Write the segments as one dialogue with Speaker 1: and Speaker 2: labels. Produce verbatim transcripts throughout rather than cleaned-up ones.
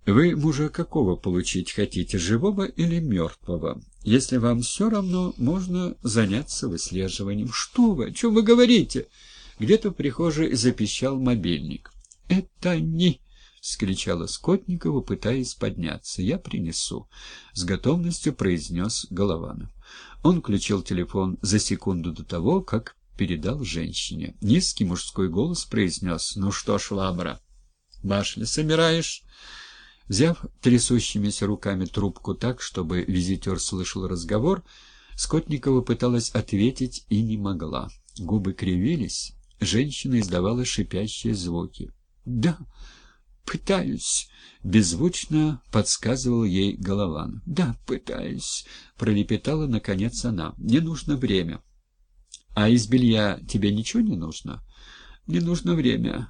Speaker 1: Вы мужа какого получить хотите, живого или мертвого? Если вам все равно, можно заняться выслеживанием. Что вы? О чем вы говорите? Где-то в прихожей запищал мобильник. Это не... — вскричала Скотникова, пытаясь подняться. — Я принесу, — с готовностью произнес Голованов. Он включил телефон за секунду до того, как передал женщине. Низкий мужской голос произнес: — Ну что ж, Лабра, башли собираешь? Взяв трясущимися руками трубку так, чтобы визитер слышал разговор, Скотникова пыталась ответить и не могла. Губы кривились, женщина издавала шипящие звуки. — Да, пытаюсь, — беззвучно подсказывал ей Голованов. — Да, пытаюсь, — пролепетала наконец она. — Мне нужно время. — А из белья тебе ничего не нужно? — Мне нужно время.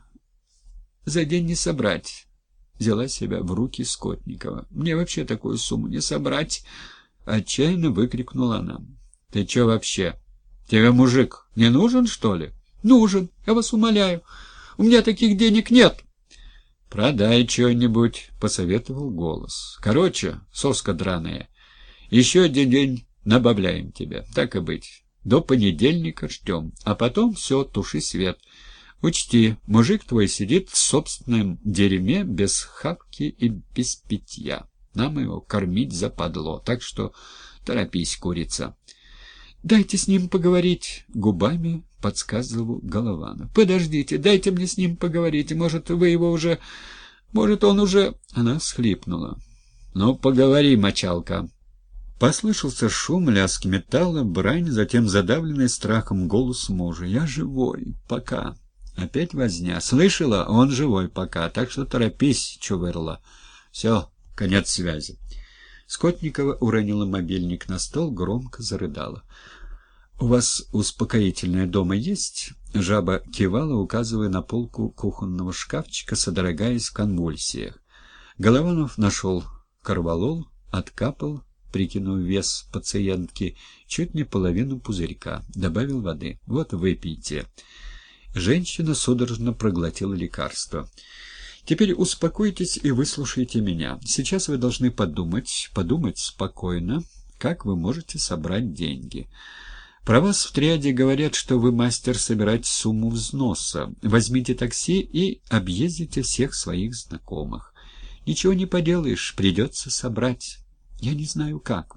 Speaker 1: За день не собрать. Взяла себя в руки Скотникова. — Мне вообще такую сумму не собрать! — отчаянно выкрикнула она. — Ты че вообще? Тебе мужик не нужен, что ли? — Нужен, я вас умоляю. У меня таких денег нет. — Продай что-нибудь, — посоветовал голос. — Короче, соска драная, еще один день набавляем тебе. Так и быть. До понедельника ждем, а потом все, туши свет. Учти, мужик твой сидит в собственном дерьме без хавки и без питья. Нам его кормить западло, так что торопись, курица. — Дайте с ним поговорить, — губами подсказывал Голованов. — Подождите, дайте мне с ним поговорить. Может, вы его уже... Может, он уже... Она всхлипнула. — Ну, поговори, мочалка. Послышался шум, лязг металла, брань, затем задавленный страхом голос мужа. — Я живой, пока. Опять возня. Слышала? Он живой пока, так что торопись, чувырла. Все, конец связи. Скотникова уронила мобильник на стол, громко зарыдала. — У вас успокоительное дома есть? Жаба кивала, указывая на полку кухонного шкафчика, содрогаясь в конвульсиях. Голованов нашел корвалол, откапал, прикинув вес пациентки, чуть не половину пузырька, добавил воды. — Вот, выпейте. Женщина судорожно проглотила лекарство. «Теперь успокойтесь и выслушайте меня. Сейчас вы должны подумать, подумать спокойно, как вы можете собрать деньги. Про вас в триаде говорят, что вы мастер собирать сумму взноса. Возьмите такси и объездите всех своих знакомых. Ничего не поделаешь, придется собрать. Я не знаю как.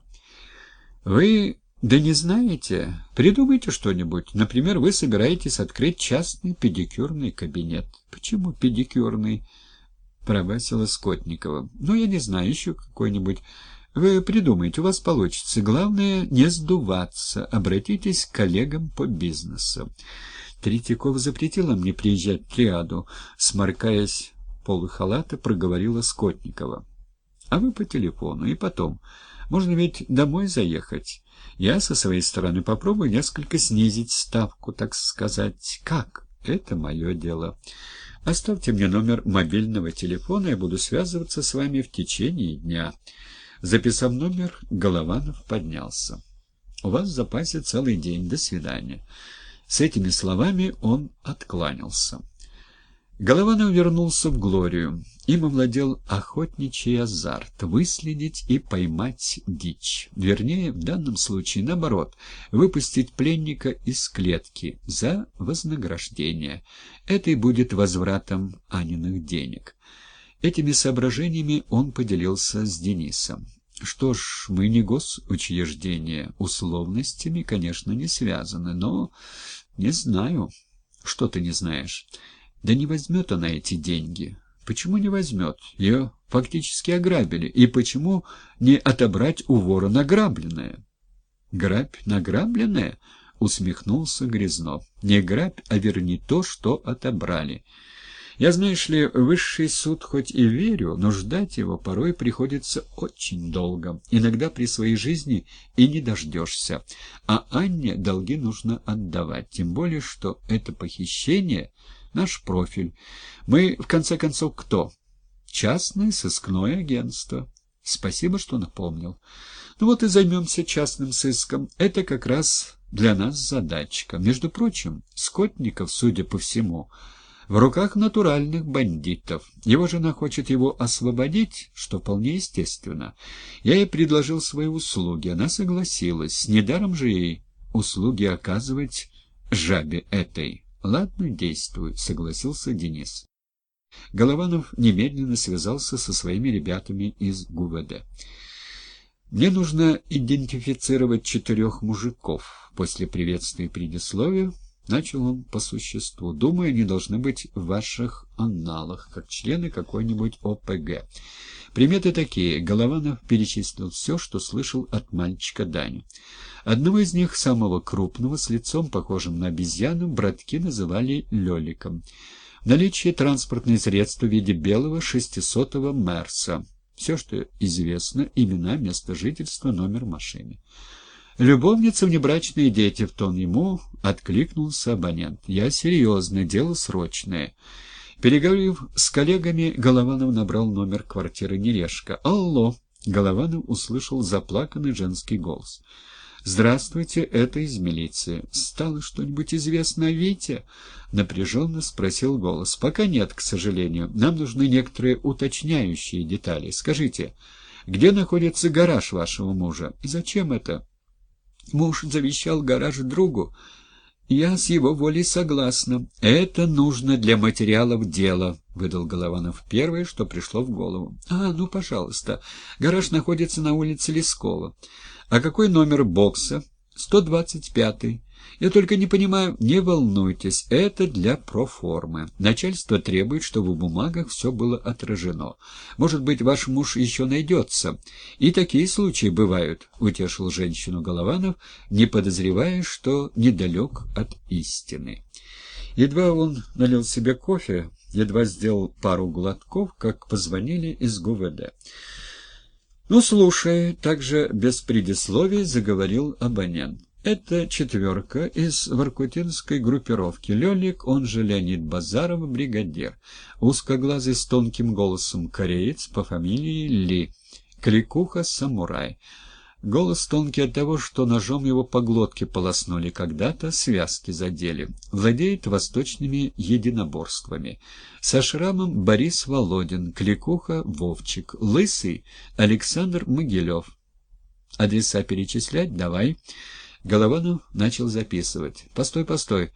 Speaker 1: Вы... Да не знаете? Придумайте что-нибудь. Например, вы собираетесь открыть частный педикюрный кабинет. — Почему педикюрный? — пробасила Скотникова. — Ну, я не знаю, еще какой-нибудь. Вы придумайте, у вас получится. Главное, не сдуваться. Обратитесь к коллегам по бизнесу. Третьяков запретила мне приезжать в триаду. Сморкаясь полы халата, проговорила Скотникова. — А вы по телефону. И потом. Можно ведь домой заехать. Я со своей стороны попробую несколько снизить ставку, так сказать. Как? Это мое дело. Оставьте мне номер мобильного телефона, я буду связываться с вами в течение дня. Записав номер, Голованов поднялся. У вас в запасе целый день. До свидания. С этими словами он откланялся. Голованов вернулся в Глорию. Им овладел охотничий азарт — выследить и поймать дичь. Вернее, в данном случае, наоборот, выпустить пленника из клетки за вознаграждение. Это и будет возвратом Аниных денег. Этими соображениями он поделился с Денисом. Что ж, мы не госучреждение, условностями, конечно, не связаны, но не знаю. Что ты не знаешь? Да не возьмет она эти деньги. Почему не возьмет? Ее фактически ограбили. И почему не отобрать у вора награбленное? Грабь награбленное? Усмехнулся Грязнов. Не грабь, а верни то, что отобрали. Я, знаешь ли, в высший суд хоть и верю, но ждать его порой приходится очень долго. Иногда при своей жизни и не дождешься. А Анне долги нужно отдавать. Тем более, что это похищение — наш профиль. Мы, в конце концов, кто? Частное сыскное агентство. Спасибо, что напомнил. Ну вот и займемся частным сыском. Это как раз для нас задачка. Между прочим, Скотников, судя по всему, в руках натуральных бандитов. Его жена хочет его освободить, что вполне естественно. Я ей предложил свои услуги, она согласилась. Недаром же ей услуги оказывать жабе этой. «Ладно, действуй», — согласился Денис. Голованов немедленно связался со своими ребятами из ГУВД. «Мне нужно идентифицировать четырех мужиков». После приветствия и предисловия начал он по существу. «Думаю, они должны быть в ваших аналах, как члены какой-нибудь О П Г. Приметы такие». Голованов перечислил все, что слышал от мальчика Дани. Одного из них, самого крупного, с лицом похожим на обезьяну, братки называли Лёликом. В наличии транспортные средства в виде белого шестисотого Мерса. Все, что известно: имена, место жительства, номер машины. «Любовница, внебрачные дети», — в тон ему откликнулся абонент. «Я серьезно, дело срочное». Переговорив с коллегами, Голованов набрал номер квартиры Нерешка. «Алло!» — Голованов услышал заплаканный женский голос. «Здравствуйте, это из милиции. Стало что-нибудь известно о Вите?» — напряженно спросил голос. «Пока нет, к сожалению. Нам нужны некоторые уточняющие детали. Скажите, где находится гараж вашего мужа? И зачем это?» «Муж завещал гараж другу. Я с его волей согласна. Это нужно для материалов дела», — выдал Голованов первое, что пришло в голову. «А, ну, пожалуйста. Гараж находится на улице Лескова. А какой номер бокса?» «сто двадцать пятый. Я только не понимаю». «Не волнуйтесь, это для проформы. Начальство требует, чтобы в бумагах все было отражено. Может быть, ваш муж еще найдется. И такие случаи бывают», — утешил женщину Голованов, не подозревая, что недалек от истины. Едва он налил себе кофе, едва сделал пару глотков, как позвонили из ГУВД. «Ну, слушай», — также без предисловий заговорил абонент. «Это четверка из воркутинской группировки. Лёлик, он же Леонид Базаров, бригадир. Узкоглазый с тонким голосом кореец по фамилии Ли. Кликуха-самурай. Голос тонкий от того, что ножом его по глотке полоснули когда-то, связки задели. Владеет восточными единоборствами. Со шрамом Борис Володин, Кликуха Вовчик, лысый Александр Могилев. Адреса перечислять? Давай». Голованов начал записывать. «Постой, постой.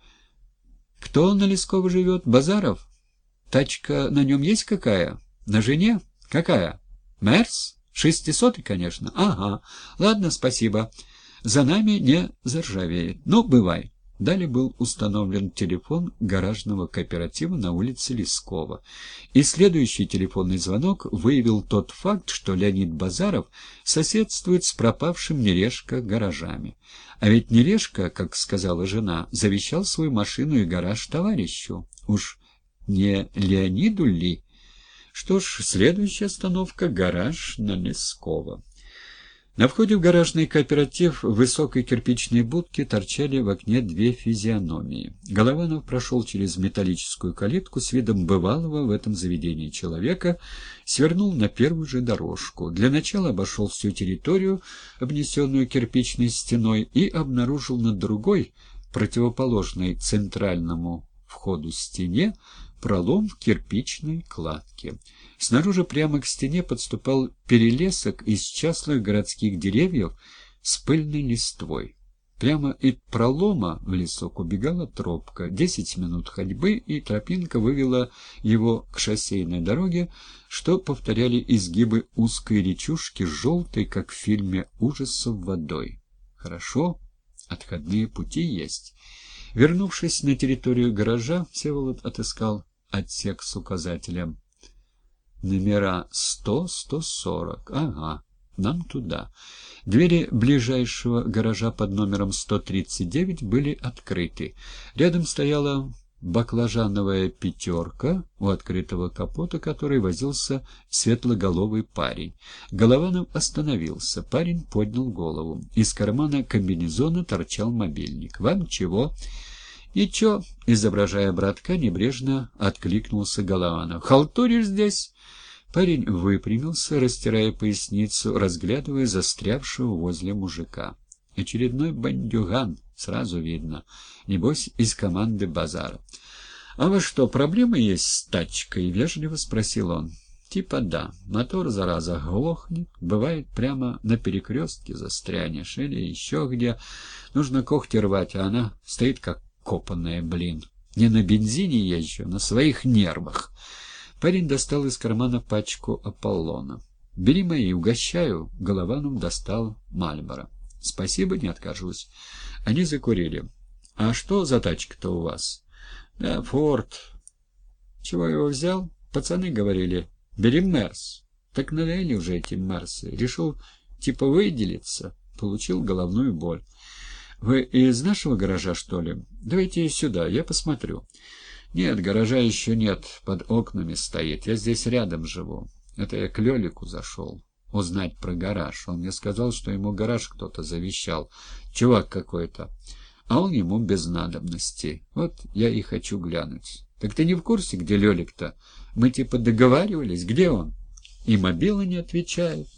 Speaker 1: Кто на Лесково живет? Базаров? Тачка на нем есть какая? На жене? Какая? Мерс? Шестисотый, конечно. Ага. Ладно, спасибо. За нами не заржавеет. Ну, бывай». Далее был установлен телефон гаражного кооператива на улице Лескова. И следующий телефонный звонок выявил тот факт, что Леонид Базаров соседствует с пропавшим Нерешко гаражами. А ведь Нерешко, как сказала жена, завещал свою машину и гараж товарищу. Уж не Леониду ли? Что ж, следующая остановка — гараж на Лескова. На входе в гаражный кооператив в высокой кирпичной будке торчали в окне две физиономии. Голованов прошел через металлическую калитку с видом бывалого в этом заведении человека, свернул на первую же дорожку. Для начала обошел всю территорию, обнесенную кирпичной стеной, и обнаружил над другой, противоположной центральному входу стене, пролом в кирпичной кладке. Снаружи прямо к стене подступал перелесок из частных городских деревьев с пыльной листвой. Прямо из пролома в лесок убегала тропка. Десять минут ходьбы, и тропинка вывела его к шоссейной дороге, что повторяли изгибы узкой речушки, желтой, как в фильме ужасов, водой. Хорошо, отходные пути есть. Вернувшись на территорию гаража, Всеволод отыскал отсек с указателем. Номера сто, сто сорок. Ага, нам туда. Двери ближайшего гаража под номером сто тридцать девять были открыты. Рядом стояла баклажановая пятерка, у открытого капота которой возился светлоголовый парень. Голованов остановился. Парень поднял голову. Из кармана комбинезона торчал мобильник. «Вам чего?» «Ничего», — изображая братка, небрежно откликнулся Голованов. «Халтуришь здесь?» Парень выпрямился, растирая поясницу, разглядывая застрявшего возле мужика. Очередной бандюган, сразу видно. Небось, из команды Базара. «А вы что, проблемы есть с тачкой?» — вежливо спросил он. «Типа да. Мотор, зараза, глохнет. Бывает, прямо на перекрестке застрянешь. Или еще где. Нужно когти рвать, а она стоит как копанная, блин. Не на бензине езжу, на своих нервах». Парень достал из кармана пачку Аполлона. «Бери мои, угощаю». Голованов достал Мальборо. «Спасибо, не откажусь». Они закурили. «А что за тачка-то у вас?» «Да, Форд». «Чего его взял?» «Пацаны говорили, бери Мерс». «Так надоели уже эти Мерсы. Решил, типа, выделиться». Получил головную боль. «Вы из нашего гаража, что ли? Давайте сюда, я посмотрю». «Нет, гаража еще нет, под окнами стоит. Я здесь рядом живу. Это я к Лелику зашел узнать про гараж. Он мне сказал, что ему гараж кто-то завещал. Чувак какой-то. А он ему без надобности. Вот я и хочу глянуть». «Так ты не в курсе, где Лелик-то? Мы типа договаривались. Где он?» И мобила не отвечает.